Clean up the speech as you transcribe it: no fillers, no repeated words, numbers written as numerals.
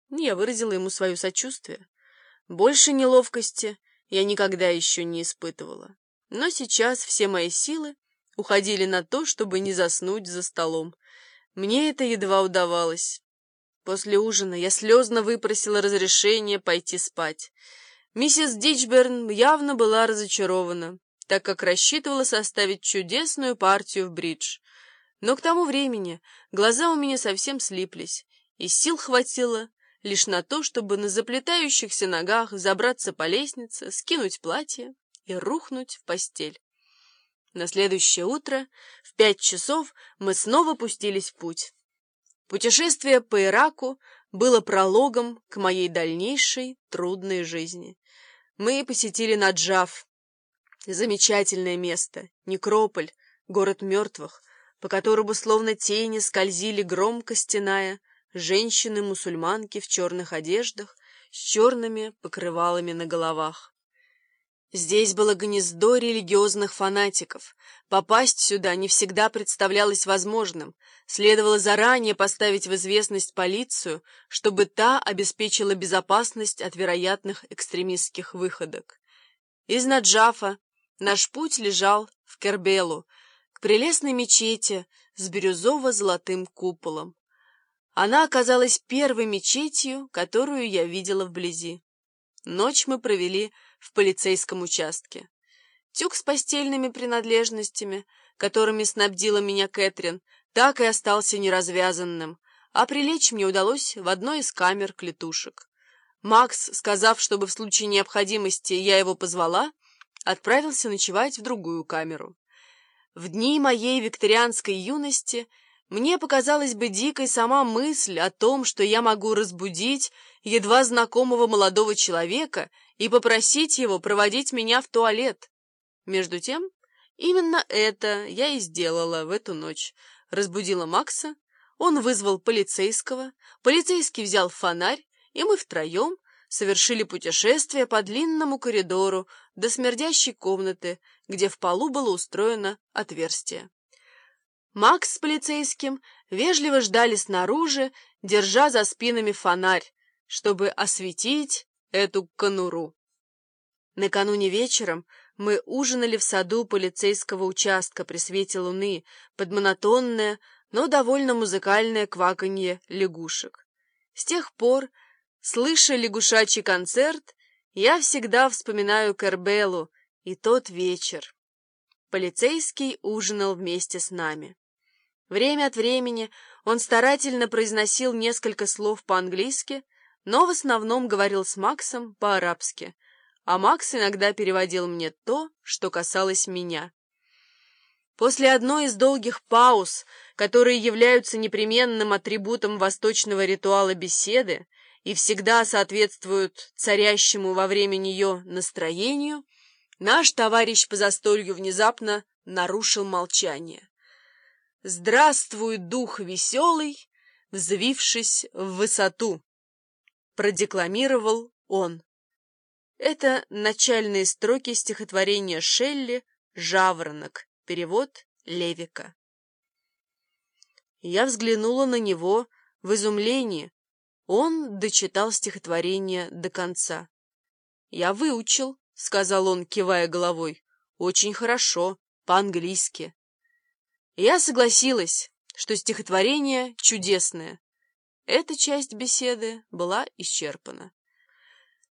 Я выразила ему свое сочувствие. Больше неловкости я никогда еще не испытывала. Но сейчас все мои силы уходили на то, чтобы не заснуть за столом. Мне это едва удавалось. После ужина я слезно выпросила разрешение пойти спать. Миссис Дичберн явно была разочарована, так как рассчитывала составить чудесную партию в бридж. Но к тому времени глаза у меня совсем слиплись, и сил хватило лишь на то, чтобы на заплетающихся ногах забраться по лестнице, скинуть платье и рухнуть в постель. На следующее утро в 5 часов мы снова пустились в путь. Путешествие по Ираку было прологом к моей дальнейшей трудной жизни. Мы посетили Наджаф, замечательное место, некрополь, город мертвых, по которому словно тени скользили, громко стеная, женщины-мусульманки в черных одеждах с черными покрывалами на головах. Здесь было гнездо религиозных фанатиков. Попасть сюда не всегда представлялось возможным. Следовало заранее поставить в известность полицию, чтобы та обеспечила безопасность от вероятных экстремистских выходок. Из Наджафа наш путь лежал в Кербелу, к прелестной мечети с бирюзово-золотым куполом. Она оказалась первой мечетью, которую я видела вблизи. Ночь мы провели в полицейском участке. Тюк с постельными принадлежностями, которыми снабдила меня Кэтрин, так и остался неразвязанным, а прилечь мне удалось в одной из камер клетушек. Макс, сказав, чтобы в случае необходимости я его позвала, отправился ночевать в другую камеру. В дни моей викторианской юности мне показалась бы дикой сама мысль о том, что я могу разбудить едва знакомого молодого человека и попросить его проводить меня в туалет. Между тем, именно это я и сделала в эту ночь. Разбудила Макса, он вызвал полицейского, полицейский взял фонарь, и мы втроем совершили путешествие по длинному коридору до смердящей комнаты, где в полу было устроено отверстие. Макс с полицейским вежливо ждали снаружи, держа за спинами фонарь, чтобы осветить эту конуру. Накануне вечером мы ужинали в саду полицейского участка при свете луны под монотонное, но довольно музыкальное кваканье лягушек. С тех пор, слыша лягушачий концерт, я всегда вспоминаю Кербелу и тот вечер. Полицейский ужинал вместе с нами. Время от времени он старательно произносил несколько слов по-английски, но в основном говорил с Максом по-арабски, а Макс иногда переводил мне то, что касалось меня. После одной из долгих пауз, которые являются непременным атрибутом восточного ритуала беседы и всегда соответствуют царящему во время нее настроению, наш товарищ по застолью внезапно нарушил молчание. «Здравствуй, дух веселый, взвившись в высоту», — продекламировал он. Это начальные строки стихотворения Шелли «Жаворонок», перевод Левика. Я взглянула на него в изумлении. Он дочитал стихотворение до конца. «Я выучил», — сказал он, кивая головой. «Очень хорошо, по-английски». Я согласилась, что стихотворение чудесное. Эта часть беседы была исчерпана.